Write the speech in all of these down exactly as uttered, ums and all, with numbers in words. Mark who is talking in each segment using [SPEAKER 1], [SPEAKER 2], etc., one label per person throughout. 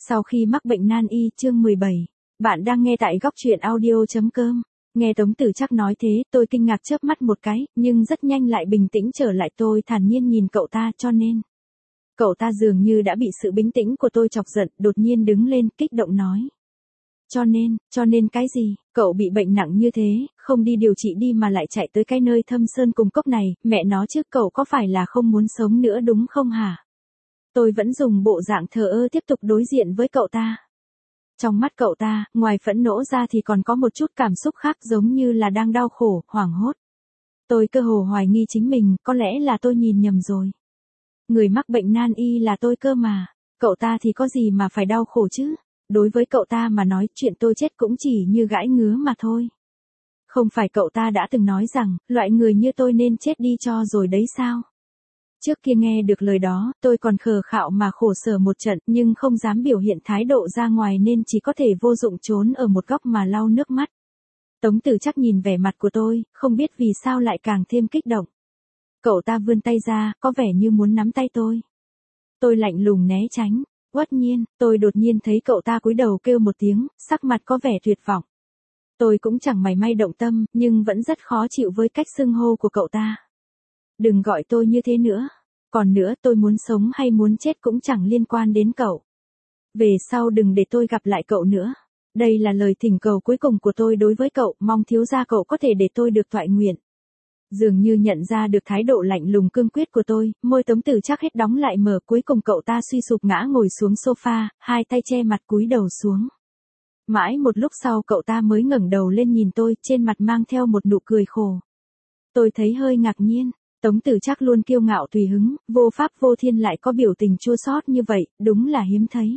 [SPEAKER 1] Sau khi mắc bệnh nan y, chương mười bảy. Bạn đang nghe tại góc truyện audio.com. Nghe Tống Tử Trác nói thế, tôi kinh ngạc chớp mắt một cái, nhưng rất nhanh lại bình tĩnh trở lại. Tôi thản nhiên nhìn cậu ta, cho nên. Cậu ta dường như đã bị sự bình tĩnh của tôi chọc giận, đột nhiên đứng lên, kích động nói. Cho nên, cho nên cái gì? Cậu bị bệnh nặng như thế, không đi điều trị đi mà lại chạy tới cái nơi thâm sơn cùng cốc này, mẹ nó chứ, cậu có phải là không muốn sống nữa đúng không hả? Tôi vẫn dùng bộ dạng thờ ơ tiếp tục đối diện với cậu ta. Trong mắt cậu ta, ngoài phẫn nộ ra thì còn có một chút cảm xúc khác, giống như là đang đau khổ, hoảng hốt. Tôi cơ hồ hoài nghi chính mình, có lẽ là tôi nhìn nhầm rồi. Người mắc bệnh nan y là tôi cơ mà, cậu ta thì có gì mà phải đau khổ chứ? Đối với cậu ta mà nói, chuyện tôi chết cũng chỉ như gãi ngứa mà thôi. Không phải cậu ta đã từng nói rằng, loại người như tôi nên chết đi cho rồi đấy sao? Trước kia nghe được lời đó, tôi còn khờ khạo mà khổ sở một trận, nhưng không dám biểu hiện thái độ ra ngoài nên chỉ có thể vô dụng trốn ở một góc mà lau nước mắt. Tống Tử Trác nhìn vẻ mặt của tôi, không biết vì sao lại càng thêm kích động. Cậu ta vươn tay ra, có vẻ như muốn nắm tay tôi. Tôi lạnh lùng né tránh. Uất Nhiên, tôi đột nhiên thấy cậu ta cúi đầu kêu một tiếng, sắc mặt có vẻ tuyệt vọng. Tôi cũng chẳng mảy may động tâm, nhưng vẫn rất khó chịu với cách xưng hô của cậu ta. Đừng gọi tôi như thế nữa. Còn nữa, tôi muốn sống hay muốn chết cũng chẳng liên quan đến cậu. Về sau đừng để tôi gặp lại cậu nữa. Đây là lời thỉnh cầu cuối cùng của tôi đối với cậu, mong thiếu gia cậu có thể để tôi được toại nguyện. Dường như nhận ra được thái độ lạnh lùng cương quyết của tôi, môi Tống Tử Trác hết đóng lại mở, cuối cùng cậu ta suy sụp ngã ngồi xuống sofa, hai tay che mặt cúi đầu xuống. Mãi một lúc sau cậu ta mới ngẩng đầu lên nhìn tôi, trên mặt mang theo một nụ cười khổ. Tôi thấy hơi ngạc nhiên, Tống Tử Trác luôn kiêu ngạo tùy hứng, vô pháp vô thiên lại có biểu tình chua xót như vậy, đúng là hiếm thấy.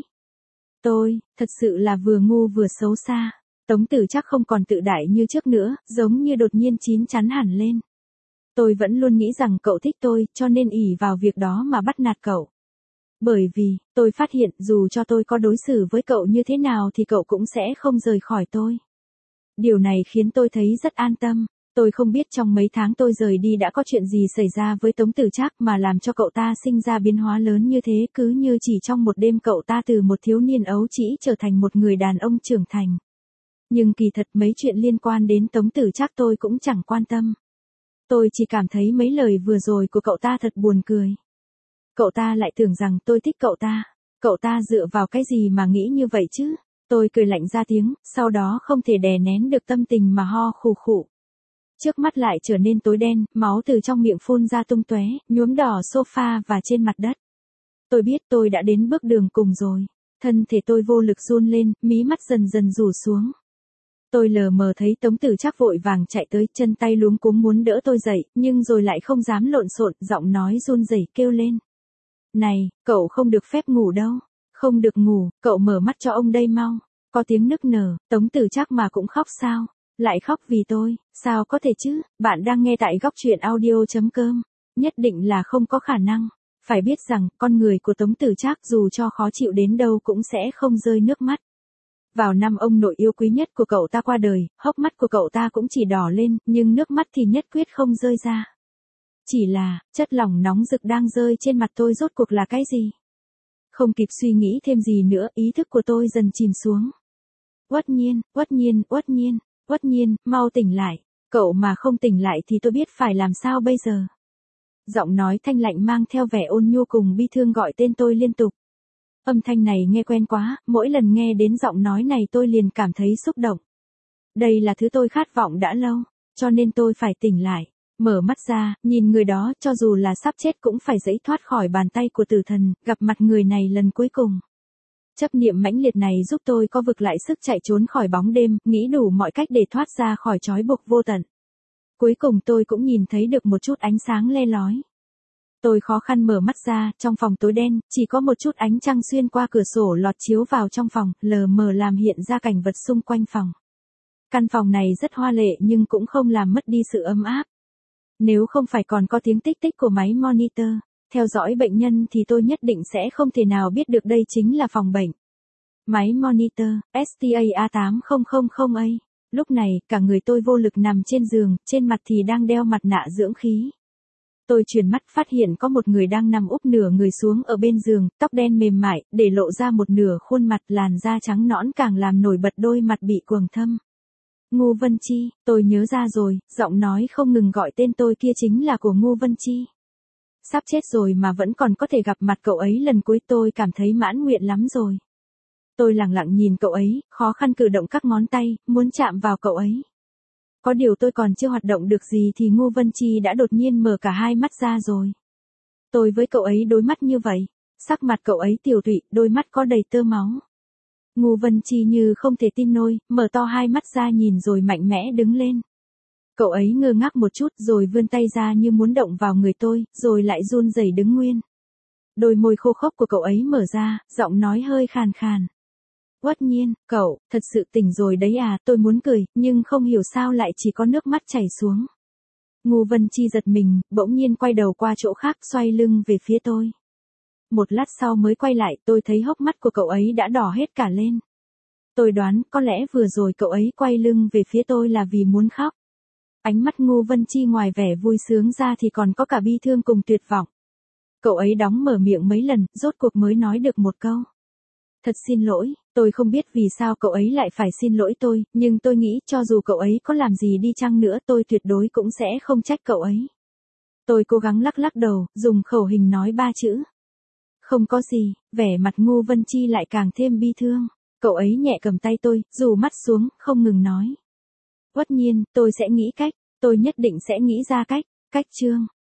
[SPEAKER 1] Tôi, thật sự là vừa ngu vừa xấu xa. Tống Tử Trác không còn tự đại như trước nữa, giống như đột nhiên chín chắn hẳn lên. Tôi vẫn luôn nghĩ rằng cậu thích tôi, cho nên ỷ vào việc đó mà bắt nạt cậu. Bởi vì, tôi phát hiện dù cho tôi có đối xử với cậu như thế nào thì cậu cũng sẽ không rời khỏi tôi. Điều này khiến tôi thấy rất an tâm. Tôi không biết trong mấy tháng tôi rời đi đã có chuyện gì xảy ra với Tống Tử Trác mà làm cho cậu ta sinh ra biến hóa lớn như thế, cứ như chỉ trong một đêm cậu ta từ một thiếu niên ấu trĩ trở thành một người đàn ông trưởng thành. Nhưng kỳ thật mấy chuyện liên quan đến Tống Tử Trác tôi cũng chẳng quan tâm. Tôi chỉ cảm thấy mấy lời vừa rồi của cậu ta thật buồn cười. Cậu ta lại tưởng rằng tôi thích cậu ta. Cậu ta dựa vào cái gì mà nghĩ như vậy chứ? Tôi cười lạnh ra tiếng, sau đó không thể đè nén được tâm tình mà ho khù khụ. Trước mắt lại trở nên tối đen, máu từ trong miệng phun ra tung tóe, nhuốm đỏ sofa và trên mặt đất. Tôi biết tôi đã đến bước đường cùng rồi. Thân thể tôi vô lực run lên, mí mắt dần dần rủ xuống. Tôi lờ mờ thấy Tống Tử Trác vội vàng chạy tới, chân tay luống cuống muốn đỡ tôi dậy, nhưng rồi lại không dám lộn xộn, giọng nói run rẩy kêu lên. Này, cậu không được phép ngủ đâu. Không được ngủ, cậu mở mắt cho ông đây mau. Có tiếng nức nở, Tống Tử Trác mà cũng khóc sao? Lại khóc vì tôi, sao có thể chứ? Bạn đang nghe tại góc truyện audio.com. Nhất định là không có khả năng. Phải biết rằng, con người của Tống Tử Trác dù cho khó chịu đến đâu cũng sẽ không rơi nước mắt. Vào năm ông nội yêu quý nhất của cậu ta qua đời, hốc mắt của cậu ta cũng chỉ đỏ lên, nhưng nước mắt thì nhất quyết không rơi ra. Chỉ là, chất lỏng nóng rực đang rơi trên mặt tôi rốt cuộc là cái gì? Không kịp suy nghĩ thêm gì nữa, ý thức của tôi dần chìm xuống. Uất Nhiên, Uất Nhiên, Uất Nhiên, Uất Nhiên, mau tỉnh lại. Cậu mà không tỉnh lại thì tôi biết phải làm sao bây giờ. Giọng nói thanh lạnh mang theo vẻ ôn nhu cùng bi thương gọi tên tôi liên tục. Âm thanh này nghe quen quá, mỗi lần nghe đến giọng nói này tôi liền cảm thấy xúc động. Đây là thứ tôi khát vọng đã lâu, cho nên tôi phải tỉnh lại. Mở mắt ra, nhìn người đó, cho dù là sắp chết cũng phải giãy thoát khỏi bàn tay của tử thần, gặp mặt người này lần cuối cùng. Chấp niệm mãnh liệt này giúp tôi có vực lại sức chạy trốn khỏi bóng đêm, nghĩ đủ mọi cách để thoát ra khỏi trói buộc vô tận. Cuối cùng tôi cũng nhìn thấy được một chút ánh sáng le lói. Tôi khó khăn mở mắt ra, trong phòng tối đen, chỉ có một chút ánh trăng xuyên qua cửa sổ lọt chiếu vào trong phòng, lờ mờ làm hiện ra cảnh vật xung quanh phòng. Căn phòng này rất hoa lệ nhưng cũng không làm mất đi sự ấm áp. Nếu không phải còn có tiếng tích tích của máy monitor theo dõi bệnh nhân thì tôi nhất định sẽ không thể nào biết được đây chính là phòng bệnh. Máy monitor, S T A A tám không không không A. Lúc này, cả người tôi vô lực nằm trên giường, trên mặt thì đang đeo mặt nạ dưỡng khí. Tôi chuyển mắt phát hiện có một người đang nằm úp nửa người xuống ở bên giường, tóc đen mềm mại, để lộ ra một nửa khuôn mặt, làn da trắng nõn càng làm nổi bật đôi mặt bị quầng thâm. Ngô Vân Chi, tôi nhớ ra rồi, giọng nói không ngừng gọi tên tôi kia chính là của Ngô Vân Chi. Sắp chết rồi mà vẫn còn có thể gặp mặt cậu ấy lần cuối, tôi cảm thấy mãn nguyện lắm rồi. Tôi lặng lặng nhìn cậu ấy, khó khăn cử động các ngón tay, muốn chạm vào cậu ấy. Có điều tôi còn chưa hoạt động được gì thì Ngô Vân Chi đã đột nhiên mở cả hai mắt ra rồi. Tôi với cậu ấy đối mắt như vậy, sắc mặt cậu ấy tiều tụy, đôi mắt có đầy tơ máu. Ngô Vân Chi như không thể tin nổi, mở to hai mắt ra nhìn rồi mạnh mẽ đứng lên. Cậu ấy ngơ ngác một chút rồi vươn tay ra như muốn động vào người tôi, rồi lại run rẩy đứng nguyên. Đôi môi khô khốc của cậu ấy mở ra, giọng nói hơi khàn khàn. Uất Nhiên, cậu, thật sự tỉnh rồi đấy à, tôi muốn cười, nhưng không hiểu sao lại chỉ có nước mắt chảy xuống. Ngô Vân Chi giật mình, bỗng nhiên quay đầu qua chỗ khác, xoay lưng về phía tôi. Một lát sau mới quay lại, tôi thấy hốc mắt của cậu ấy đã đỏ hết cả lên. Tôi đoán, có lẽ vừa rồi cậu ấy quay lưng về phía tôi là vì muốn khóc. Ánh mắt Ngô Vân Chi ngoài vẻ vui sướng ra thì còn có cả bi thương cùng tuyệt vọng. Cậu ấy đóng mở miệng mấy lần, rốt cuộc mới nói được một câu. Thật xin lỗi, tôi không biết vì sao cậu ấy lại phải xin lỗi tôi, nhưng tôi nghĩ cho dù cậu ấy có làm gì đi chăng nữa tôi tuyệt đối cũng sẽ không trách cậu ấy. Tôi cố gắng lắc lắc đầu, dùng khẩu hình nói ba chữ. Không có gì, vẻ mặt Ngô Vân Chi lại càng thêm bi thương. Cậu ấy nhẹ cầm tay tôi, rủ mắt xuống, không ngừng nói. Uất Nhiên, tôi sẽ nghĩ cách, tôi nhất định sẽ nghĩ ra cách, cách Trương.